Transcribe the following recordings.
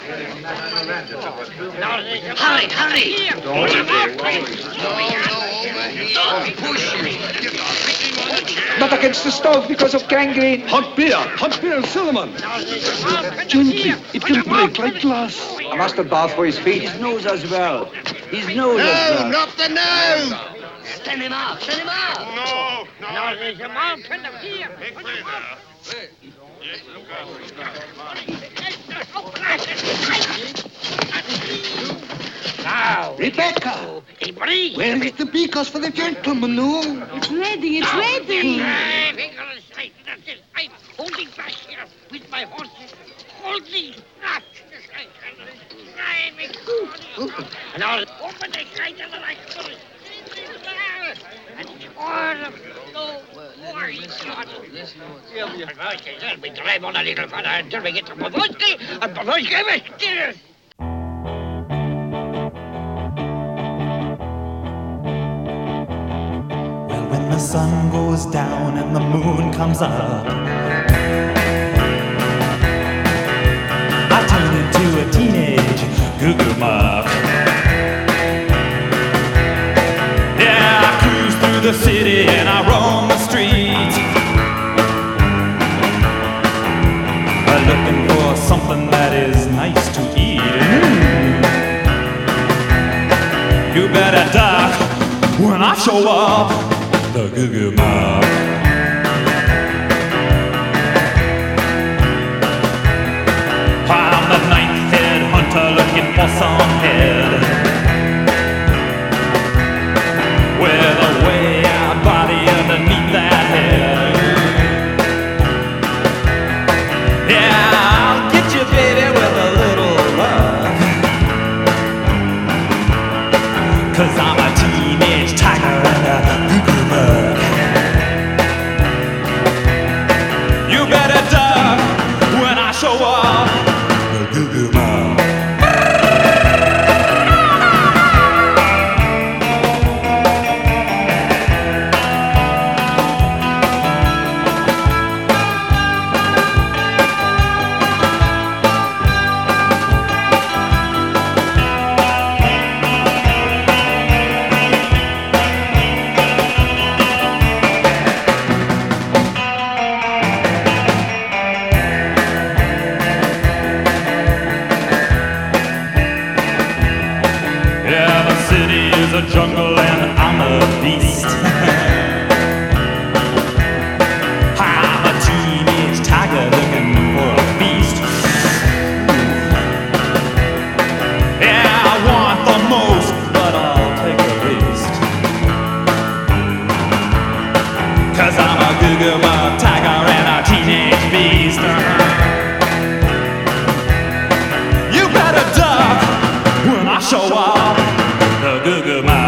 Hurry, hurry! Don't push me. Not against the stove because of gangrene. Hot beer, Solomon. Gently, it can break like glass. A mustard bath for his feet. His nose as well. His nose as well. Not the nose. Stand him up, stand him up! No, there's a mountain up here. Now, Rebecca! he breathes. Where is the beakers for the gentleman, no? It's ready, it's ready. I'm holding back here with my horses. Holding back. And I'll open the gate and I can and we drive on a little further until we get to Pavorsky, and Pavorsky will steer us. Well, when the sun goes down and the moon comes up, I turn into a teenage goo-goo muck. Yeah, I cruise through the city and I roam the streets, looking for something that is nice to eat. You better duck when I show up, the goo-goo muck. I'm the ninth head hunter looking for some head with a way out body underneath that head. Yeah, I'll get you, baby, with a little love, 'cause I'm a teenage tiger and a goo-goo bug. You better duck when I show up, the goo-goo bug. A jungle and I'm a beast. I'm a teenage tiger looking for a feast. Yeah, I want the most, but I'll take a risk, 'cause I'm a goo-goo bug tiger and a teenage beast. You better duck when I show up, the goo-goo muck.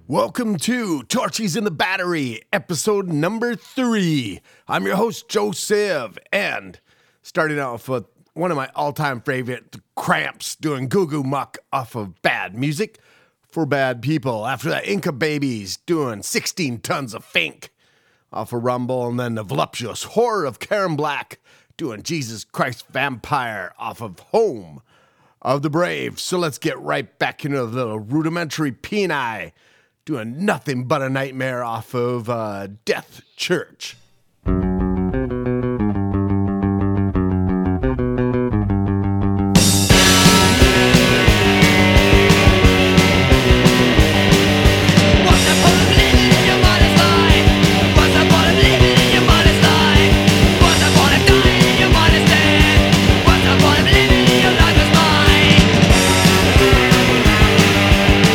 Welcome to Torchies in the Battery, episode number 3. I'm your host, Joe Civ, and starting off with one of my all-time favorite, The Cramps, doing Goo Goo Muck off of Bad Music for Bad People. After that, Inca Babies doing 16 Tons of Fink off of Rumble, and then the voluptuous Horror of Karen Black doing Jesus Christ Vampire off of Home of the Brave. So let's get right back into the little rudimentary Peni, doing Nothing But a Nightmare off of Death Church.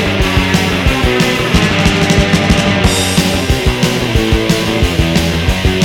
Once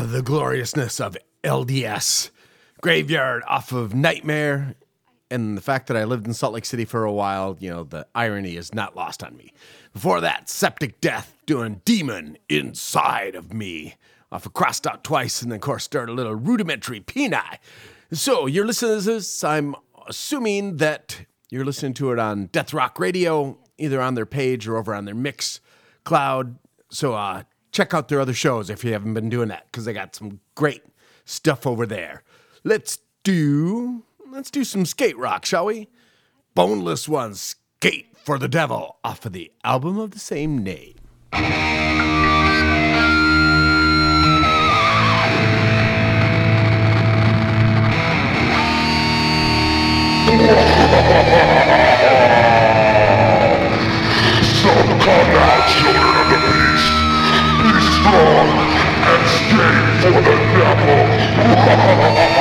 the gloriousness of LDS Graveyard off of Nightmare. And the fact that I lived in Salt Lake City for a while, you know, the irony is not lost on me. Before that, Septic Death doing Demon Inside of Me off of Crossed Out Twice, and then, of course, start a little Rudimentary Peni. So you're listening to this, I'm assuming that you're listening to it on Death Rock Radio, either on their page or over on their Mix Cloud. So check out their other shows if you haven't been doing that, because they got some great stuff over there. Let's do some skate rock, shall we? Boneless Ones, Skate for the Devil, off of the album of the same name. Some come out, children of the beast. Be strong and skate for the devil.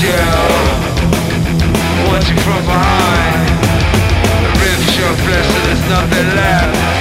shell, watching from behind. It rips your flesh and there's nothing left.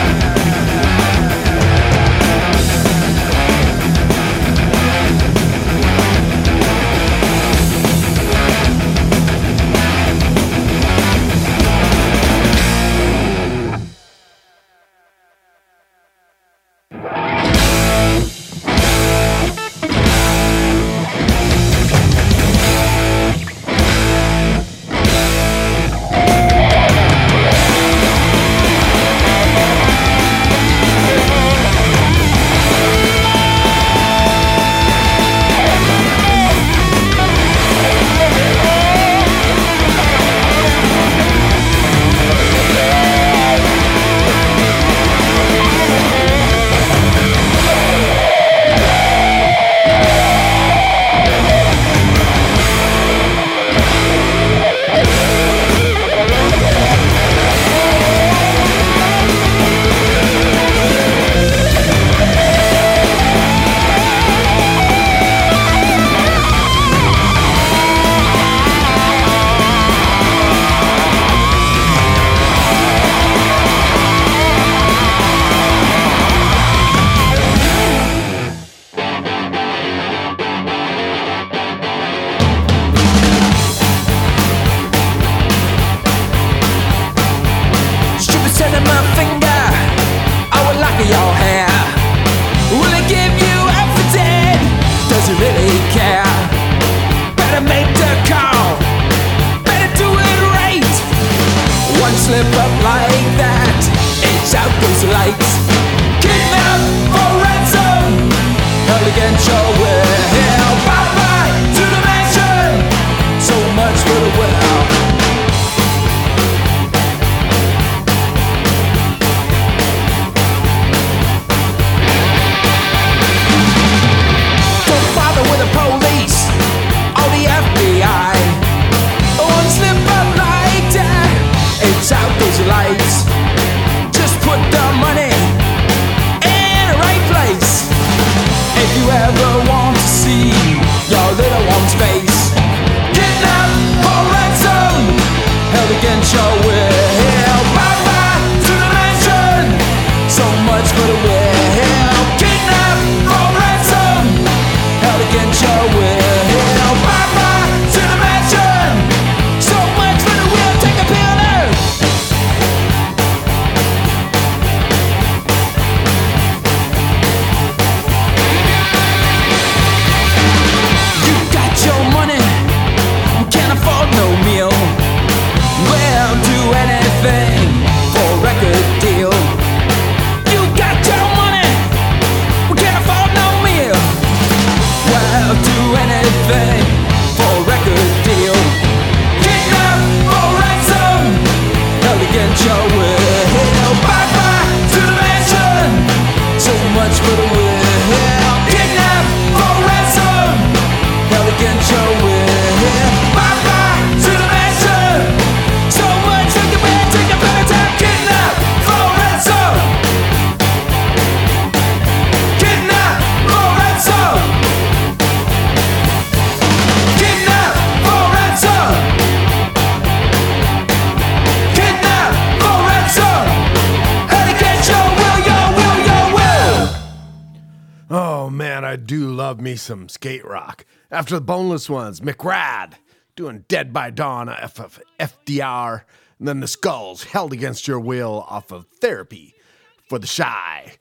Some skate rock. After the Boneless Ones, McRad doing Dead by Dawn off of FDR, and then the Skulls, Held Against Your Will off of Therapy for the Shy.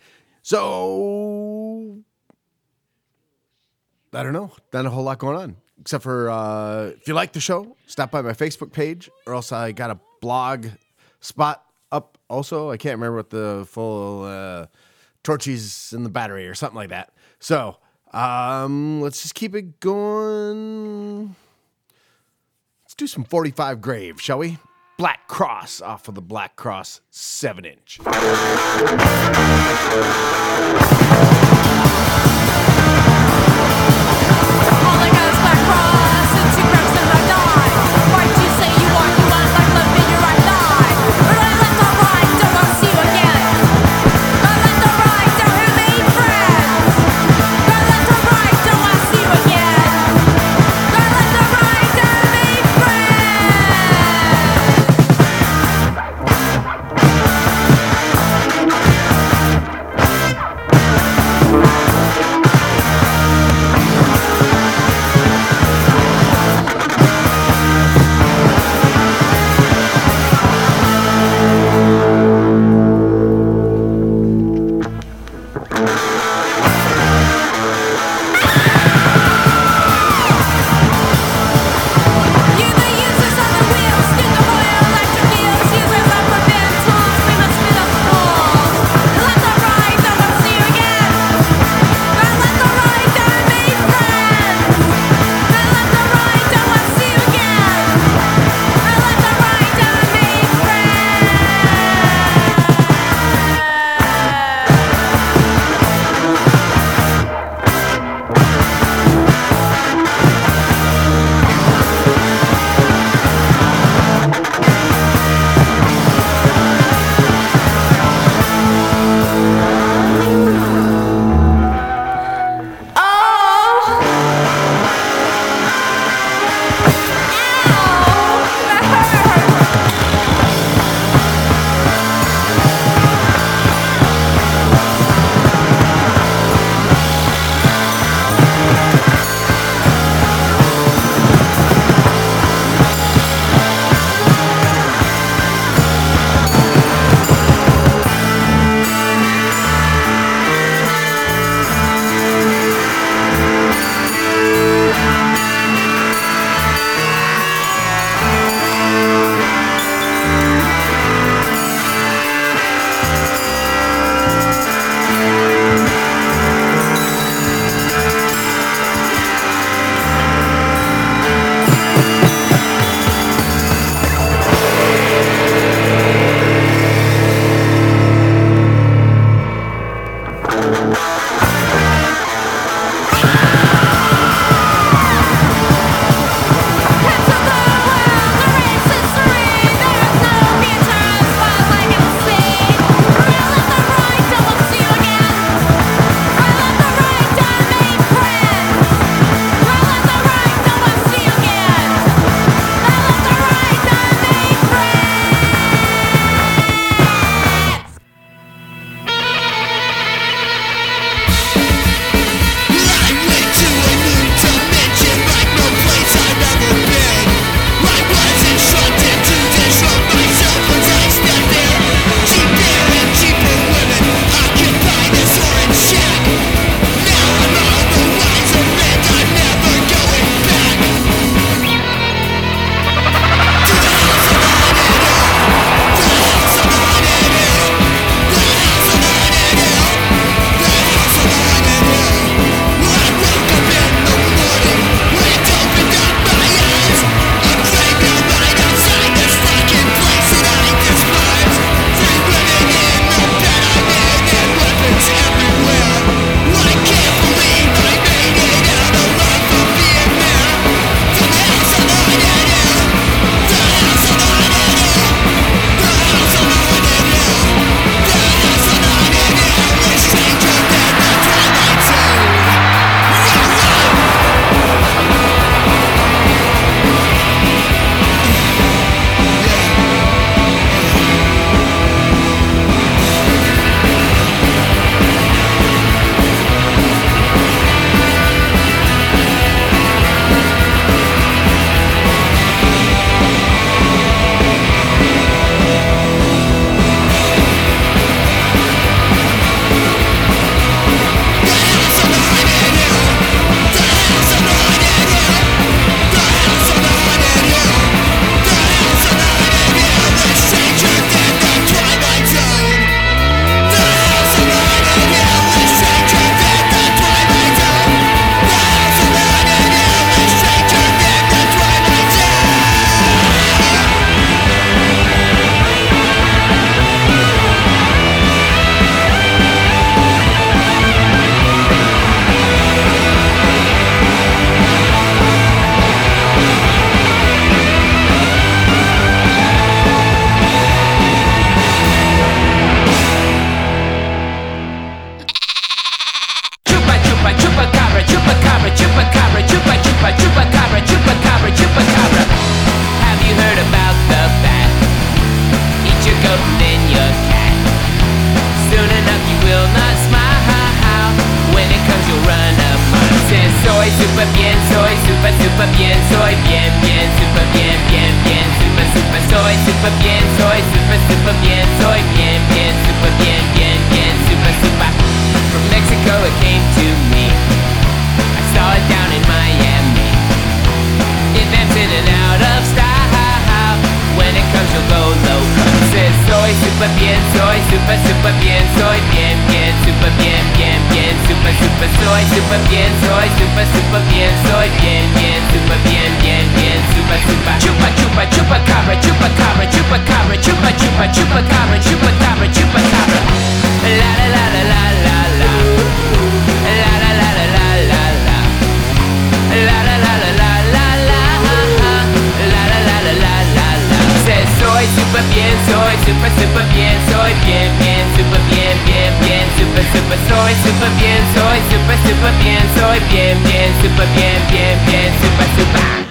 So, I don't know, not a whole lot going on, except for if you like the show, stop by my Facebook page, or else I got a blog spot up also. I can't remember what the full Torchies in the Battery or something like that. So, let's just keep it going. Let's do some 45 Grave, shall we? Black Cross off of the Black Cross 7-inch. All I got is Black Cross and 2 grams and I die. Why do you say you want like love in your right thigh? But I let the right, don't want to see you again. I let the right, don't who made friends. I let the right, don't want to see you again. I let the right, super bien, soy super bien, soy bien, bien, super bien, bien, bien, super. From Mexico it came to me. I saw it down in Miami. Invented and out of style. When it comes you'll go loco. Says soy super bien, soy super bien, soy bien, bien, super bien, bien, bien, super, soy super bien, soy super bien, soy bien, bien, super bien, bien, bien, super. Chupa, chupa, chupa cabra, chupa cabra, chupa cabra, chupa, chupa, chupa cabra, chupa cabra, chupa cabra. La la la la la la la. La la la la la la la. La la la la la la la. La la la la la la la. Says soy super bien, soy super bien, soy bien, bien, super bien, bien, bien, super, soy super bien, soy super bien, soy bien, bien, super bien, bien, bien, super.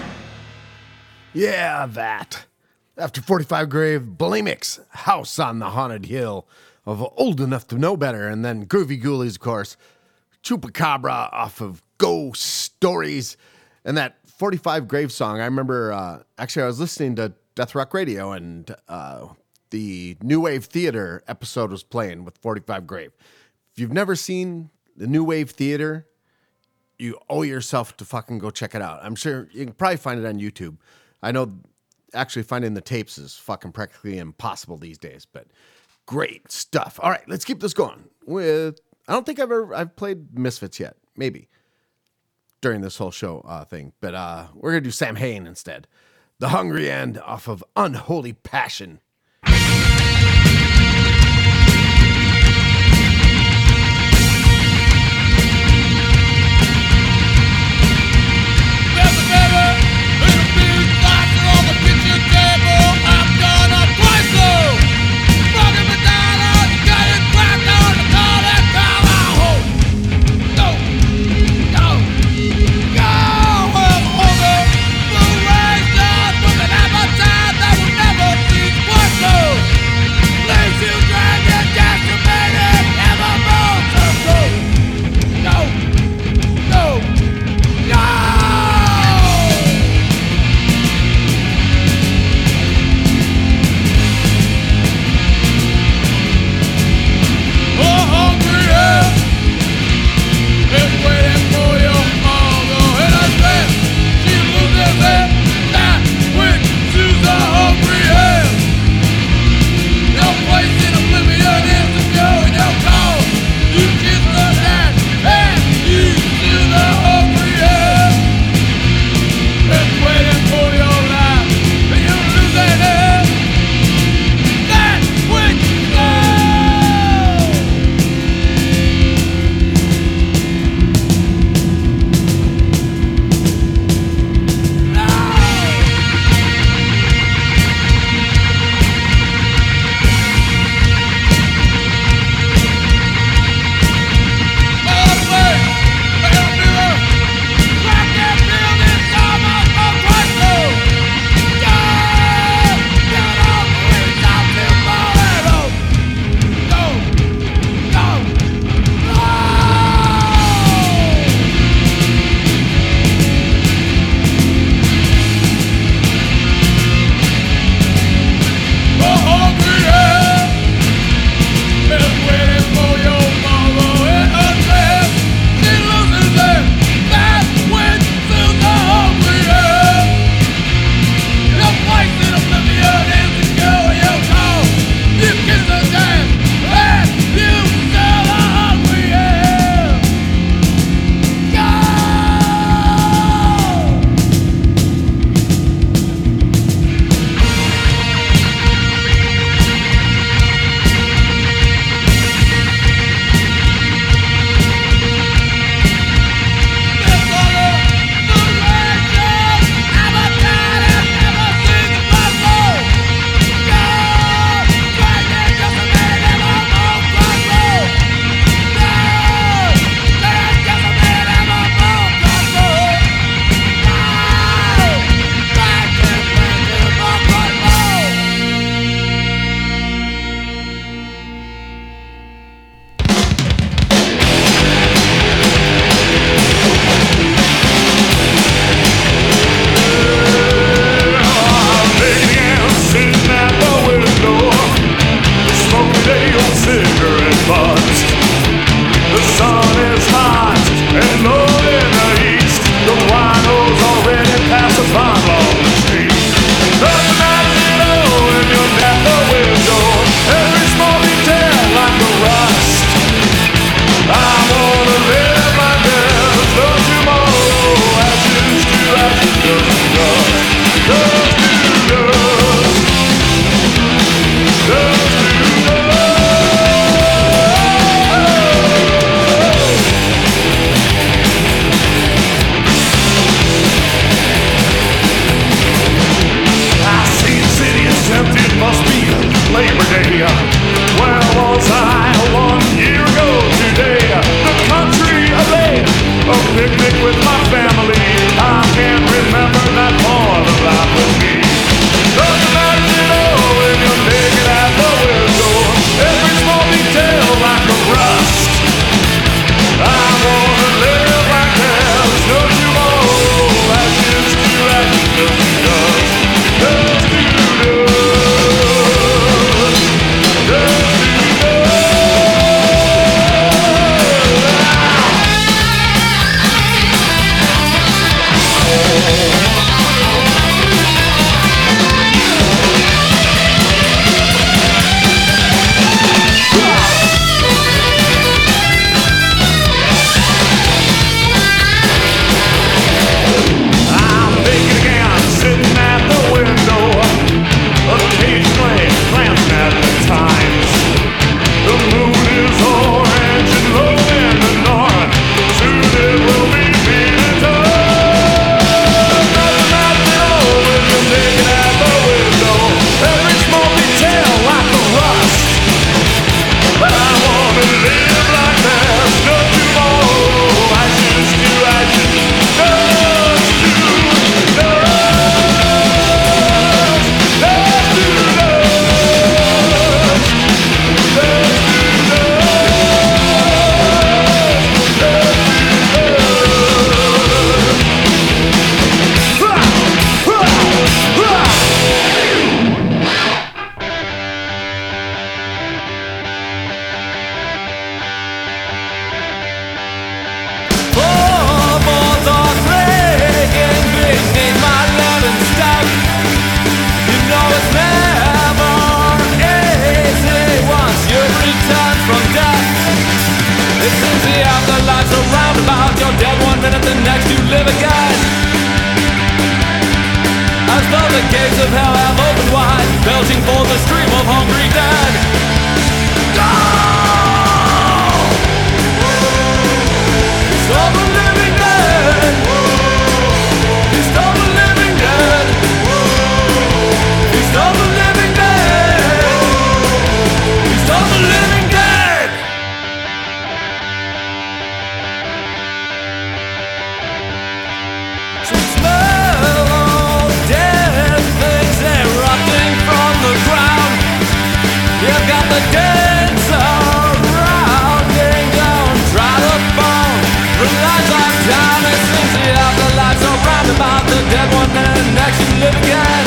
Yeah, that. After 45 Grave, Bulimics, House on the Haunted Hill of Old Enough to Know Better, and then Groovy Ghoulies, of course, Chupacabra off of Ghost Stories, and that 45 Grave song. I remember, actually, I was listening to Death Rock Radio, and the New Wave Theater episode was playing with 45 Grave. If you've never seen the New Wave Theater, you owe yourself to fucking go check it out. I'm sure you can probably find it on YouTube. I know actually finding the tapes is fucking practically impossible these days, but great stuff. All right, let's keep this going with, I don't think I've played Misfits yet, maybe, during this whole show thing, but we're going to do Sam Hain instead. The Hungry End off of Unholy Passion. Never cease. the gates of hell have opened wide, belching forth a stream of hungry dead. Go! Feast on the living dead. Feast on the living dead. Feast on the living dead. Feast on the living dead. So smell all dead things erupting from the ground. You've got the dead surrounding, don't try to bone. The lights are down, it seems the afterlife so round about the dead one and next you live again.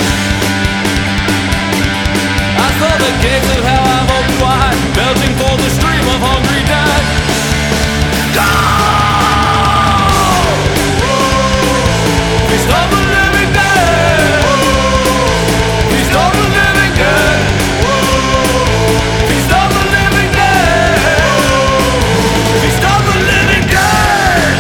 I saw the gates of hell have opened wide, belching forth a stream of hungry dead. Go! Feast on the living dead. Feast on the living dead. Feast on the living dead. Feast on the living dead.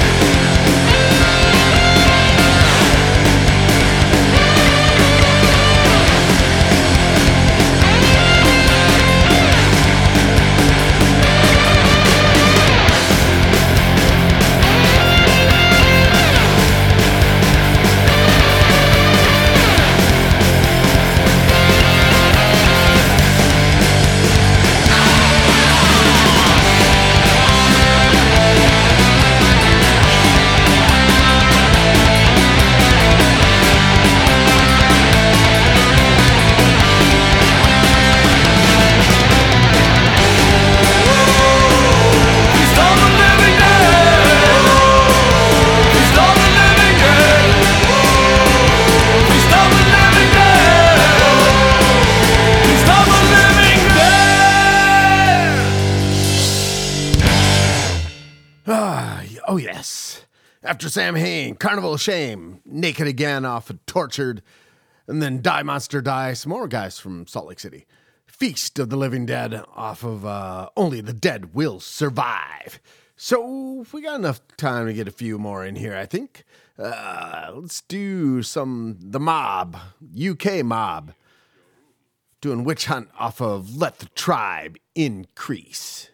Feast on the living dead. Feast on the living dead. Feast on the living dead. Feast on the living dead. Oh, yes. After Sam Hain, Carnival of Shame, Naked Again off of Tortured, and then Die Monster Die, some more guys from Salt Lake City. Feast of the Living Dead off of Only the Dead Will Survive. So we got enough time to get a few more in here, I think. Let's do The Mob, UK Mob, doing Witch Hunt off of Let the Tribe Increase.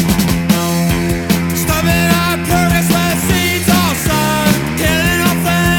Stopping our progress where seeds all sown, killing off the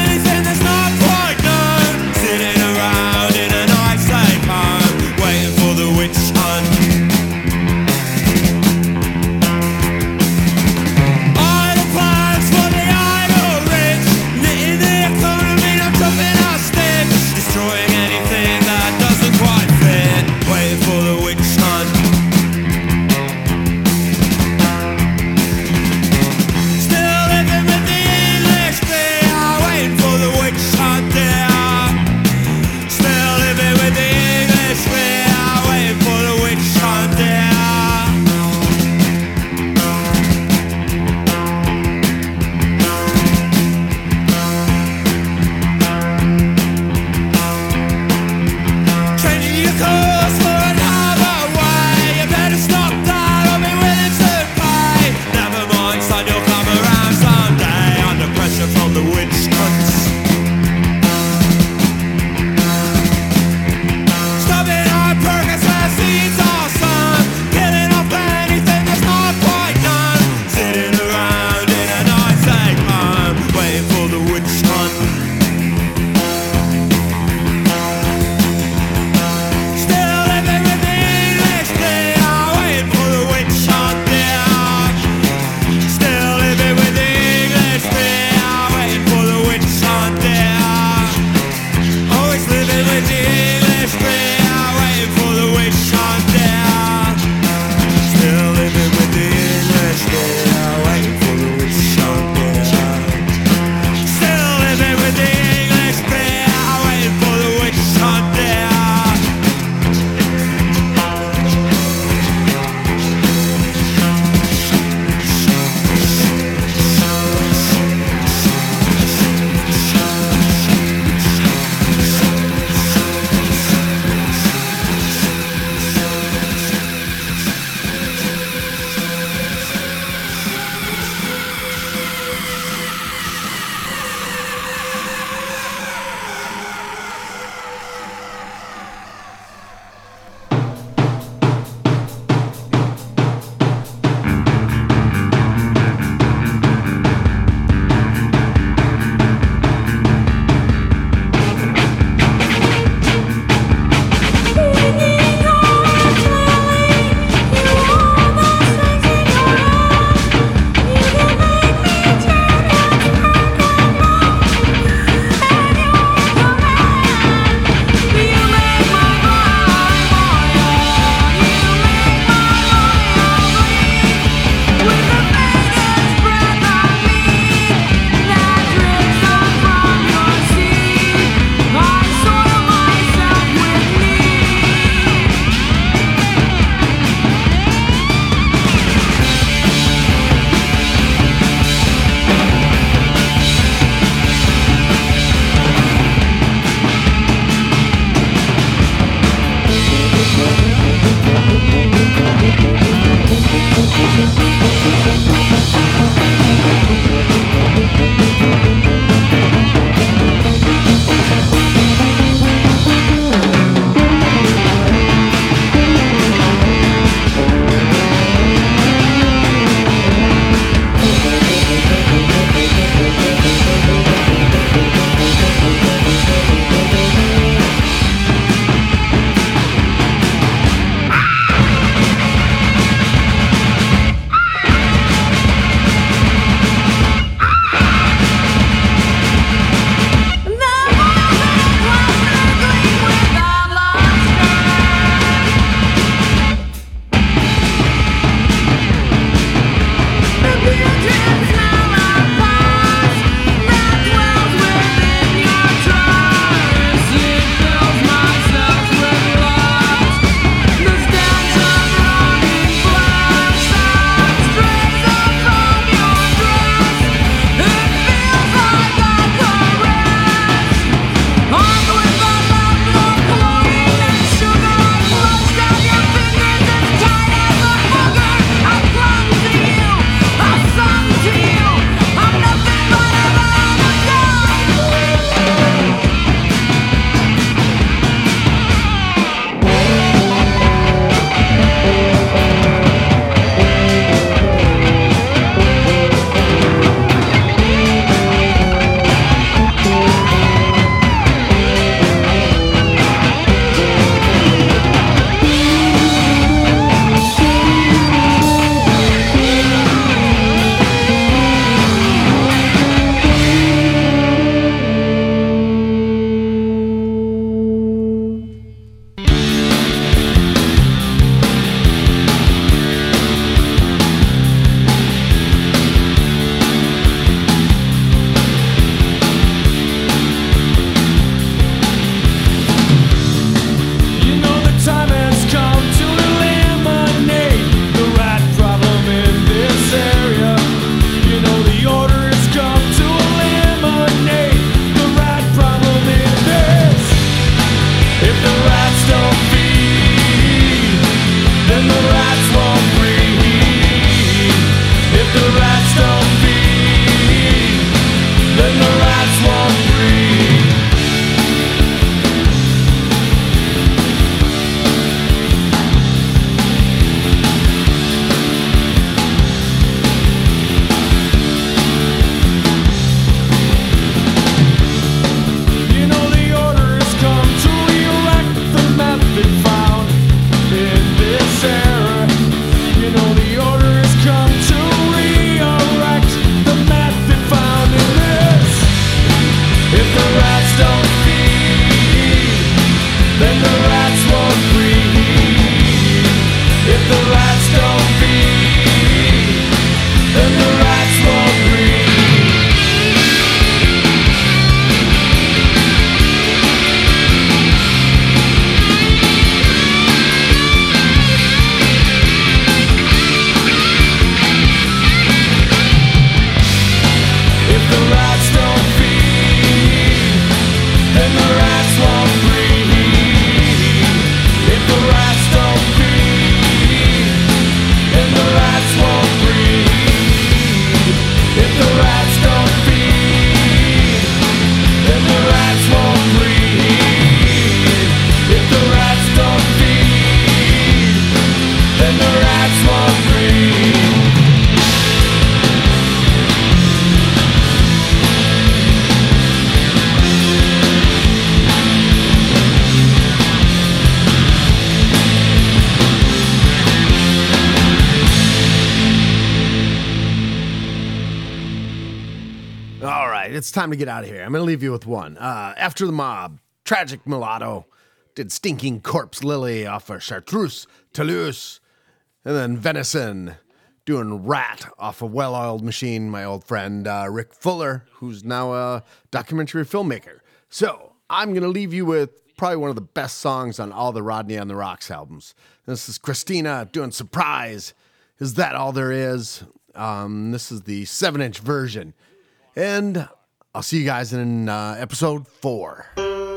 All right, it's time to get out of here. I'm going to leave you with one. After the Mob, Tragic Mulatto did Stinking Corpse Lily off of Chartreuse, Toulouse, and then Venison doing Rat off of Well-Oiled Machine, my old friend Rick Fuller, who's now a documentary filmmaker. So I'm going to leave you with probably one of the best songs on all the Rodney on the Rocks albums. This is Christina doing Surprise. Is That All There Is? This is the 7-inch version. And I'll see you guys in episode 4.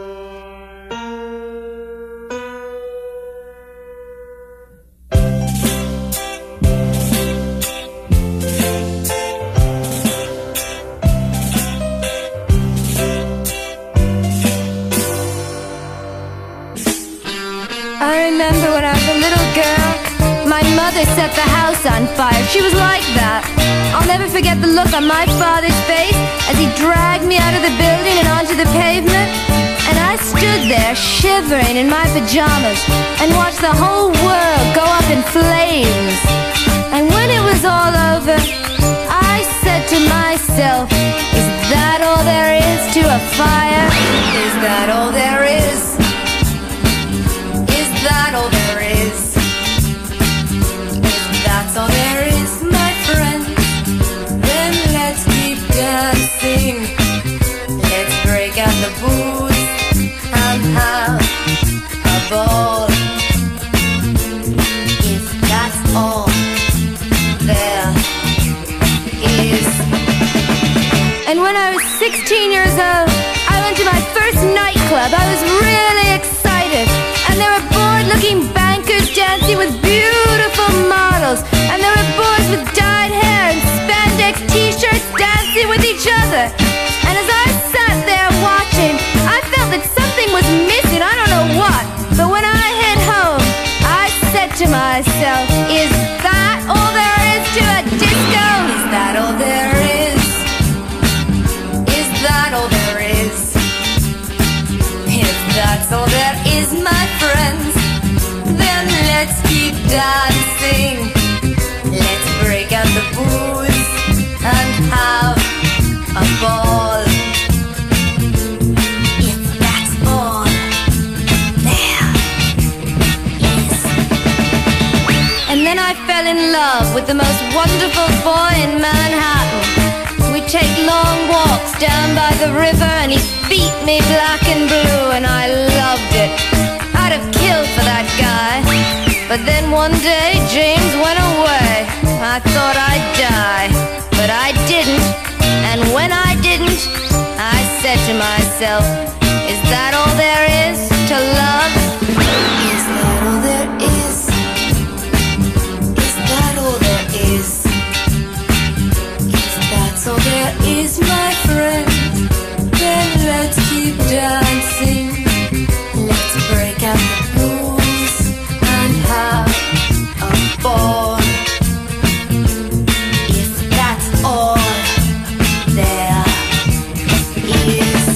I remember when I was a little girl, my mother set the house on fire. She was like that. I'll never forget the look on my father's face as he dragged me out of the building and onto the pavement. And I stood there shivering in my pajamas and watched the whole world go up in flames. And when it was all over, I said to myself, is that all there is to a fire? Is that all there is? Is that all there is? If that's all there is, my friend, then let's keep dancing. Let's break out the booze and have a ball. If that's all there is. And when I was 16 years old, I went to my first nightclub. I was really excited. And there were bored-looking bankers dancing with beautiful models. And there were boys with dyed hair and spandex t-shirts dancing with each other. And as I sat there watching, I felt that something was missing, I don't know what. But when I hit home, I said to myself, is that all there is to a disco? Is that all there is? Is that all there is? If that's all there is, my friends, then let's keep dancing. Let's break out the booze and have a ball. If that's all there is. And then I fell in love with the most wonderful boy in Manhattan. We'd take long walks down by the river and he beat me black and blue, and I loved it. I'd have killed for that guy. But then one day James went away. I thought I'd die, but I didn't. And when I didn't, I said to myself, is that all there is to love? Is that all there is? Is that all there is? If that's all there is, my friend, then let's keep dancing. Let's break out the blues and have a ball. If that's all there is.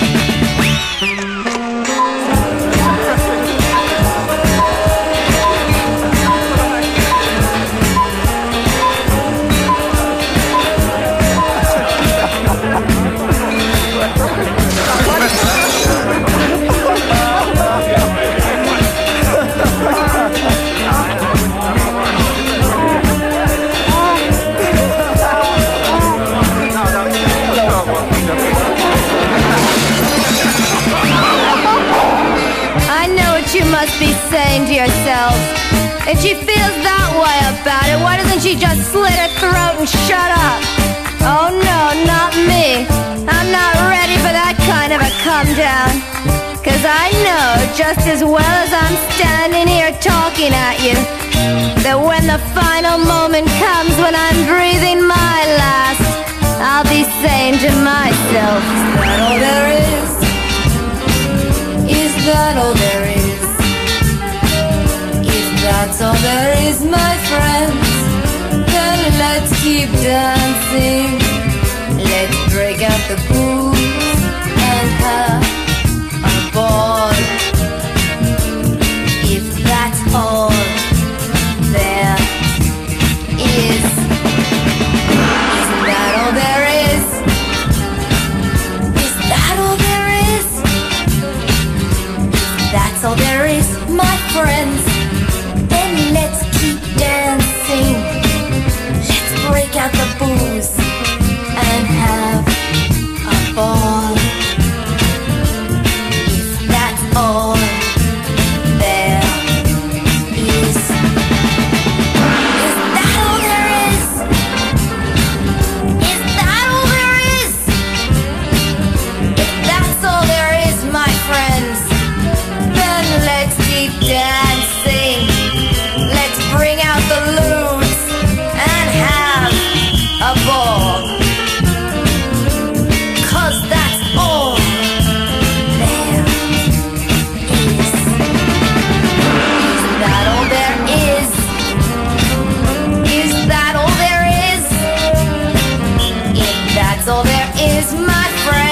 You must be saying to yourselves, if she feels that way about it, why doesn't she just slit her throat and shut up? Oh no, not me. I'm not ready for that kind of a come down. Cause I know just as well as I'm standing here talking at you, that when the final moment comes, when I'm breathing my last, I'll be saying to myself, is that all there is? Is that all there is? That's all there is, my friends. Then let's keep dancing. Let's break out the booze and have a ball. If that's all there is. Isn't that all there is? is my friend.